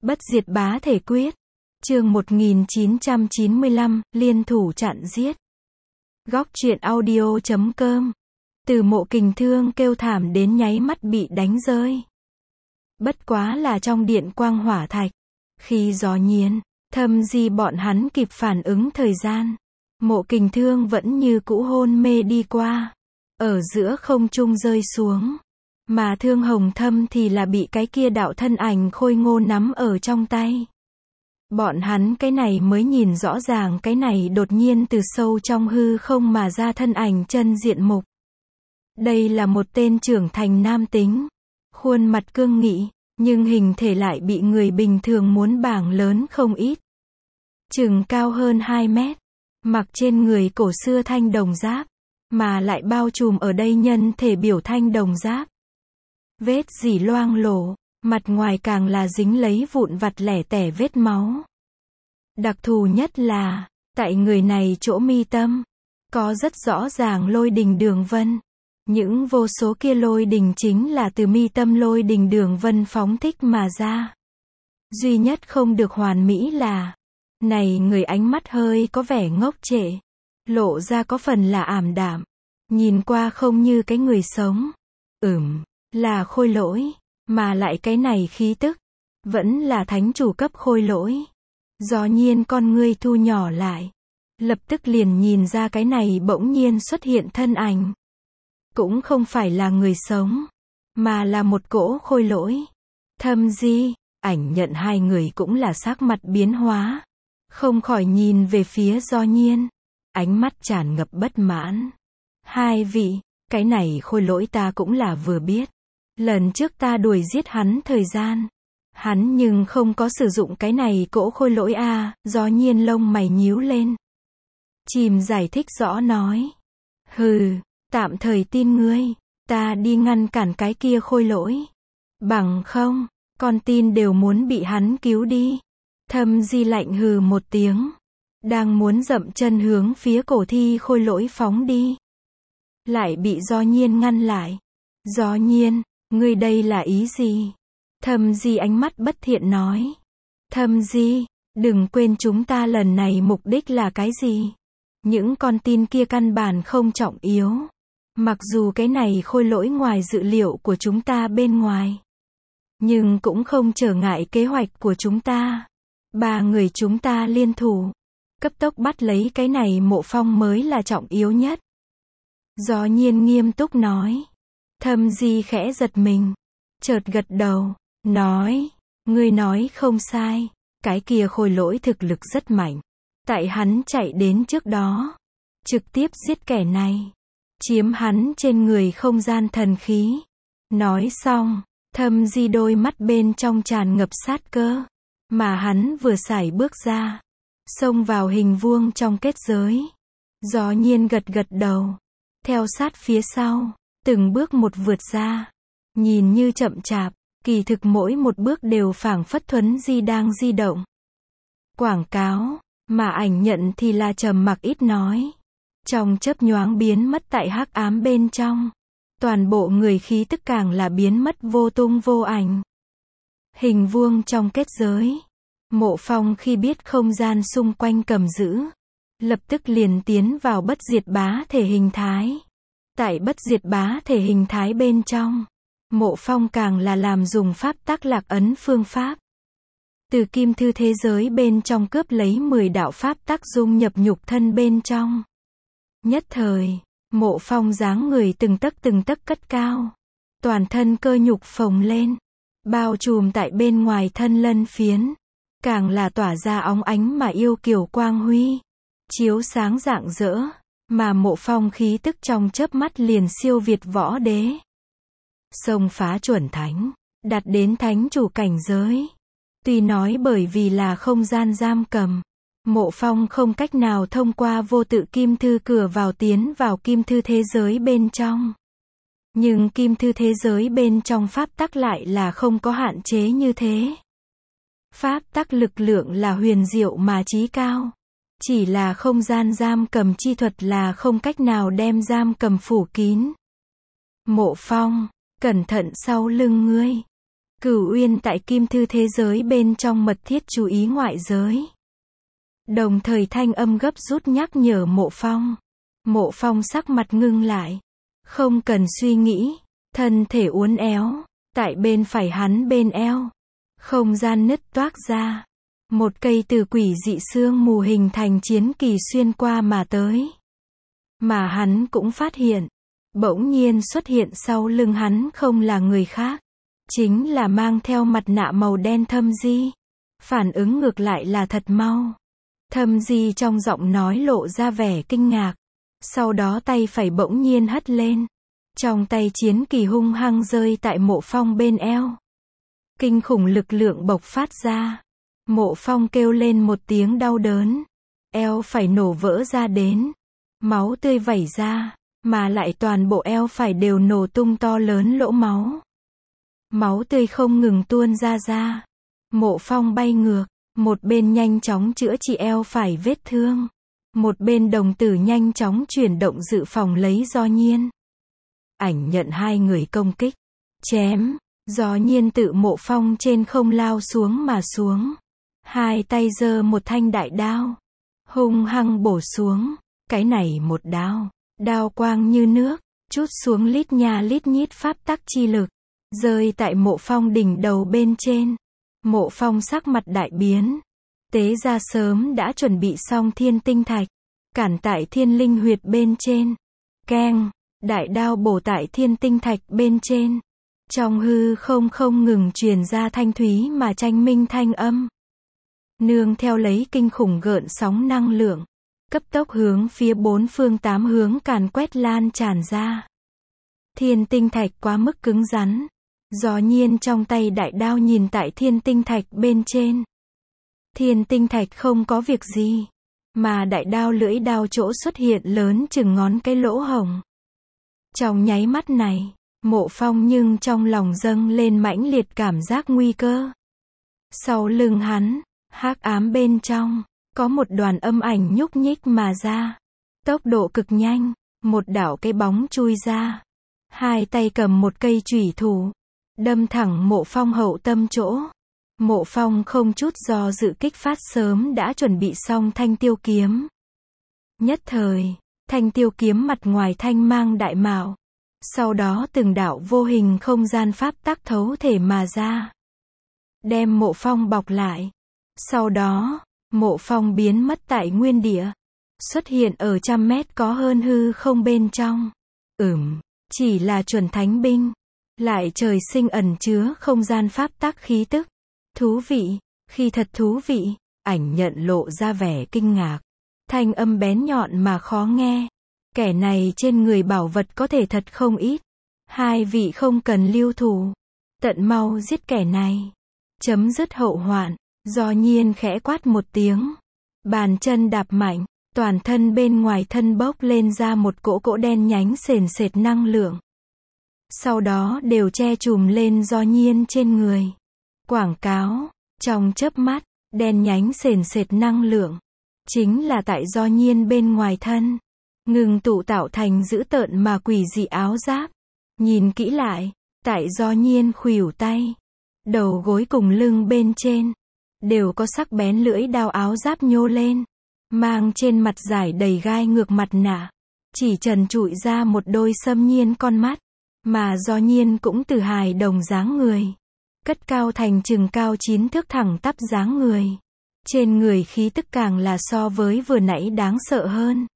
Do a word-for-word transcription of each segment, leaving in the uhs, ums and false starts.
Bất diệt bá thể quyết. Chương một nghìn chín trăm chín mươi lăm, liên thủ chặn giết. Góc truyện audio chấm com. Từ Mộ Kình Thương kêu thảm đến nháy mắt bị đánh rơi. Bất quá là trong điện quang hỏa thạch. Khi gió nhiên, Thâm Di bọn hắn kịp phản ứng thời gian. Mộ Kình Thương vẫn như cũ hôn mê đi qua. Ở giữa không trung rơi xuống. Mà Thương Hồng Thâm thì là bị cái kia đạo thân ảnh khôi ngô nắm ở trong tay. Bọn hắn cái này mới nhìn rõ ràng cái này đột nhiên từ sâu trong hư không mà ra thân ảnh chân diện mục. Đây là một tên trưởng thành nam tính. Khuôn mặt cương nghị, nhưng hình thể lại bị người bình thường muốn bảng lớn không ít. Chừng cao hơn hai mét. Mặc trên người cổ xưa thanh đồng giáp. Mà lại bao trùm ở đây nhân thể biểu thanh đồng giáp. Vết dỉ loang lổ, mặt ngoài càng là dính lấy vụn vặt lẻ tẻ vết máu. Đặc thù nhất là, tại người này chỗ mi tâm, có rất rõ ràng lôi đình đường vân. Những vô số kia lôi đình chính là từ mi tâm lôi đình đường vân phóng thích mà ra. Duy nhất không được hoàn mỹ là, này người ánh mắt hơi có vẻ ngốc trệ, lộ ra có phần là ảm đạm, nhìn qua không như cái người sống. Ừm, là khôi lỗi, mà lại cái này khí tức, vẫn là thánh chủ cấp khôi lỗi. Gió nhiên con ngươi thu nhỏ lại, lập tức liền nhìn ra cái này bỗng nhiên xuất hiện thân ảnh. Cũng không phải là người sống, mà là một cỗ khôi lỗi. Thâm Di, ảnh nhận hai người cũng là sắc mặt biến hóa. Không khỏi nhìn về phía Gió nhiên, ánh mắt tràn ngập bất mãn. Hai vị, cái này khôi lỗi ta cũng là vừa biết. Lần trước ta đuổi giết hắn thời gian. Hắn nhưng không có sử dụng cái này cỗ khôi lỗi a à, Gió nhiên lông mày nhíu lên. Chìm giải thích rõ nói. Hừ, tạm thời tin ngươi, ta đi ngăn cản cái kia khôi lỗi. Bằng không, con tin đều muốn bị hắn cứu đi. Thâm Di lạnh hừ một tiếng. Đang muốn dậm chân hướng phía cổ thi khôi lỗi phóng đi. Lại bị Gió nhiên ngăn lại. Gió nhiên, ngươi đây là ý gì? Thâm Di ánh mắt bất thiện nói. Thâm Di, đừng quên chúng ta lần này mục đích là cái gì? Những con tin kia căn bản không trọng yếu. Mặc dù cái này khôi lỗi ngoài dự liệu của chúng ta bên ngoài. Nhưng cũng không trở ngại kế hoạch của chúng ta. Ba người chúng ta liên thủ. Cấp tốc bắt lấy cái này Mộ Phong mới là trọng yếu nhất. Gió nhiên nghiêm túc nói. Thâm Di khẽ giật mình. Chợt gật đầu. Nói, ngươi nói không sai, cái kia khôi lỗi thực lực rất mạnh. Tại hắn chạy đến trước đó, trực tiếp giết kẻ này, chiếm hắn trên người không gian thần khí. Nói xong, Thâm Di đôi mắt bên trong tràn ngập sát cơ, mà hắn vừa sải bước ra, xông vào hình vuông trong kết giới. Gió nhiên gật gật đầu, theo sát phía sau, từng bước một vượt ra, nhìn như chậm chạp. Kỳ thực mỗi một bước đều phảng phất thuấn di đang di động. Quảng cáo, mà ảnh nhận thì là trầm mặc ít nói. Trong chớp nhoáng biến mất tại hắc ám bên trong. Toàn bộ người khí tức càng là biến mất vô tung vô ảnh. Hình vuông trong kết giới. Mộ Phong khi biết không gian xung quanh cầm giữ. Lập tức liền tiến vào bất diệt bá thể hình thái. Tại bất diệt bá thể hình thái bên trong. Mộ Phong càng là làm dùng pháp tắc lạc ấn phương pháp. Từ kim thư thế giới bên trong cướp lấy mười đạo pháp tắc dung nhập nhục thân bên trong. Nhất thời, Mộ Phong dáng người từng tấc từng tấc cất cao. Toàn thân cơ nhục phồng lên. Bao trùm tại bên ngoài thân lân phiến. Càng là tỏa ra óng ánh mà yêu kiều quang huy. Chiếu sáng rạng rỡ. Mà Mộ Phong khí tức trong chớp mắt liền siêu việt võ đế. Xông phá chuẩn thánh, đạt đến thánh chủ cảnh giới. Tuy nói bởi vì là không gian giam cầm, Mộ Phong không cách nào thông qua vô tự kim thư cửa vào tiến vào kim thư thế giới bên trong. Nhưng kim thư thế giới bên trong pháp tắc lại là không có hạn chế như thế. Pháp tắc lực lượng là huyền diệu mà chí cao. Chỉ là không gian giam cầm chi thuật là không cách nào đem giam cầm phủ kín. Mộ Phong, cẩn thận sau lưng ngươi. Cửu Uyên tại Kim Thư thế giới bên trong mật thiết chú ý ngoại giới. Đồng thời thanh âm gấp rút nhắc nhở Mộ Phong. Mộ Phong sắc mặt ngưng lại. Không cần suy nghĩ. Thân thể uốn éo. Tại bên phải hắn bên eo. Không gian nứt toác ra. Một cây từ quỷ dị sương mù hình thành chiến kỳ xuyên qua mà tới. Mà hắn cũng phát hiện. Bỗng nhiên xuất hiện sau lưng hắn không là người khác. Chính là mang theo mặt nạ màu đen Thâm Di. Phản ứng ngược lại là thật mau. Thâm Di trong giọng nói lộ ra vẻ kinh ngạc. Sau đó tay phải bỗng nhiên hất lên. Trong tay chiến kỳ hung hăng rơi tại Mộ Phong bên eo. Kinh khủng lực lượng bộc phát ra. Mộ Phong kêu lên một tiếng đau đớn. Eo phải nổ vỡ ra đến. Máu tươi vẩy ra. Mà lại toàn bộ eo phải đều nổ tung to lớn lỗ máu. Máu tươi không ngừng tuôn ra ra. Mộ Phong bay ngược. Một bên nhanh chóng chữa trị eo phải vết thương. Một bên đồng tử nhanh chóng chuyển động dự phòng lấy Do Nhiên. Ảnh nhận hai người công kích. Chém. Do Nhiên tự Mộ Phong trên không lao xuống mà xuống. Hai tay giơ một thanh đại đao. Hung hăng bổ xuống. Cái này một đao. Đao quang như nước. Chút xuống lít nha lít nhít pháp tắc chi lực. Rơi tại Mộ Phong đỉnh đầu bên trên. Mộ Phong sắc mặt đại biến. Tế ra sớm đã chuẩn bị xong thiên tinh thạch. Cản tại thiên linh huyệt bên trên. Keng. Đại đao bổ tại thiên tinh thạch bên trên. Trong hư không không ngừng truyền ra thanh thúy mà tranh minh thanh âm. Nương theo lấy kinh khủng gợn sóng năng lượng. Cấp tốc hướng phía bốn phương tám hướng càn quét lan tràn ra. Thiên tinh thạch quá mức cứng rắn. Do Nhiên trong tay đại đao nhìn tại thiên tinh thạch bên trên. Thiên tinh thạch không có việc gì. Mà đại đao lưỡi đao chỗ xuất hiện lớn chừng ngón cái lỗ hổng. Trong nháy mắt này, Mộ Phong nhưng trong lòng dâng lên mãnh liệt cảm giác nguy cơ. Sau lưng hắn, hắc ám bên trong, có một đoàn âm ảnh nhúc nhích mà ra. Tốc độ cực nhanh, một đạo cái bóng chui ra. Hai tay cầm một cây chủy thủ. Đâm thẳng Mộ Phong hậu tâm chỗ. Mộ Phong không chút do dự kích phát sớm đã chuẩn bị xong thanh tiêu kiếm. Nhất thời, thanh tiêu kiếm mặt ngoài thanh mang đại mạo. Sau đó từng đạo vô hình không gian pháp tắc thấu thể mà ra. Đem Mộ Phong bọc lại. Sau đó, Mộ Phong biến mất tại nguyên địa. Xuất hiện ở trăm mét có hơn hư không bên trong. Ừm, chỉ là chuẩn thánh binh. Lại trời sinh ẩn chứa không gian pháp tắc khí tức. Thú vị, khi thật thú vị, ảnh nhận lộ ra vẻ kinh ngạc. Thanh âm bén nhọn mà khó nghe. Kẻ này trên người bảo vật có thể thật không ít. Hai vị không cần lưu thủ. Tận mau giết kẻ này. Chấm dứt hậu hoạn. Do Nhiên khẽ quát một tiếng. Bàn chân đạp mạnh. Toàn thân bên ngoài thân bốc lên ra một cỗ cỗ đen nhánh sền sệt năng lượng. Sau đó đều che chùm lên Do Nhiên trên người. Quảng cáo. Trong chớp mắt, đen nhánh sền sệt năng lượng. Chính là tại Do Nhiên bên ngoài thân. Ngừng tụ tạo thành dữ tợn mà quỷ dị áo giáp. Nhìn kỹ lại, tại Do Nhiên khuỷu tay. Đầu gối cùng lưng bên trên. Đều có sắc bén lưỡi đao áo giáp nhô lên. Mang trên mặt giải đầy gai ngược mặt nạ. Chỉ trần trụi ra một đôi xâm nhiên con mắt. Mà Do Nhiên cũng từ hài đồng dáng người. Cất cao thành chừng cao chín thước thẳng tắp dáng người. Trên người khí tức càng là so với vừa nãy đáng sợ hơn.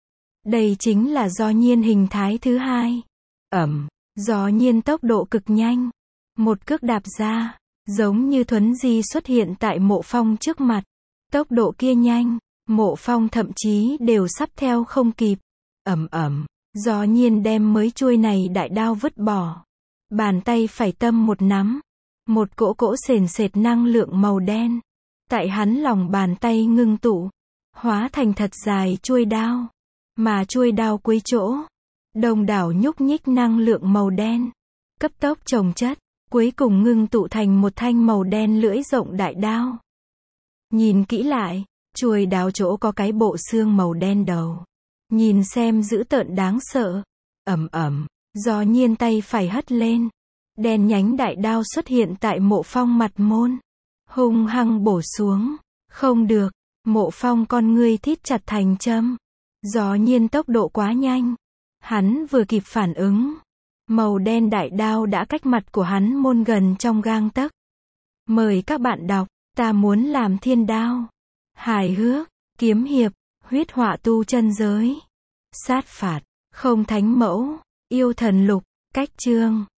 Đây chính là Do Nhiên hình thái thứ hai. Ẩm, Do Nhiên tốc độ cực nhanh. Một cước đạp ra, giống như thuấn di xuất hiện tại Mộ Phong trước mặt. Tốc độ kia nhanh, Mộ Phong thậm chí đều sắp theo không kịp. Ẩm ẩm, Do Nhiên đem mới chuôi này đại đao vứt bỏ. Bàn tay phải tâm một nắm. Một cỗ cỗ sền sệt năng lượng màu đen. Tại hắn lòng bàn tay ngưng tụ. Hóa thành thật dài chuôi đao. Mà chuôi đao cuối chỗ. Đồng đảo nhúc nhích năng lượng màu đen. Cấp tốc chồng chất. Cuối cùng ngưng tụ thành một thanh màu đen lưỡi rộng đại đao. Nhìn kỹ lại. Chuôi đao chỗ có cái bộ xương màu đen đầu. Nhìn xem dữ tợn đáng sợ. Ẩm ẩm. Do Nhiên tay phải hất lên. Đen nhánh đại đao xuất hiện tại Mộ Phong mặt môn. Hung hăng bổ xuống. Không được. Mộ Phong con ngươi thít chặt thành châm. Gió nhiên tốc độ quá nhanh. Hắn vừa kịp phản ứng. Màu đen đại đao đã cách mặt của hắn môn gần trong gang tấc. Mời các bạn đọc. Ta muốn làm thiên đao. Hài hước. Kiếm hiệp. Huyết họa tu chân giới. Sát phạt. Không thánh mẫu. Yêu thần lục. Cách chương.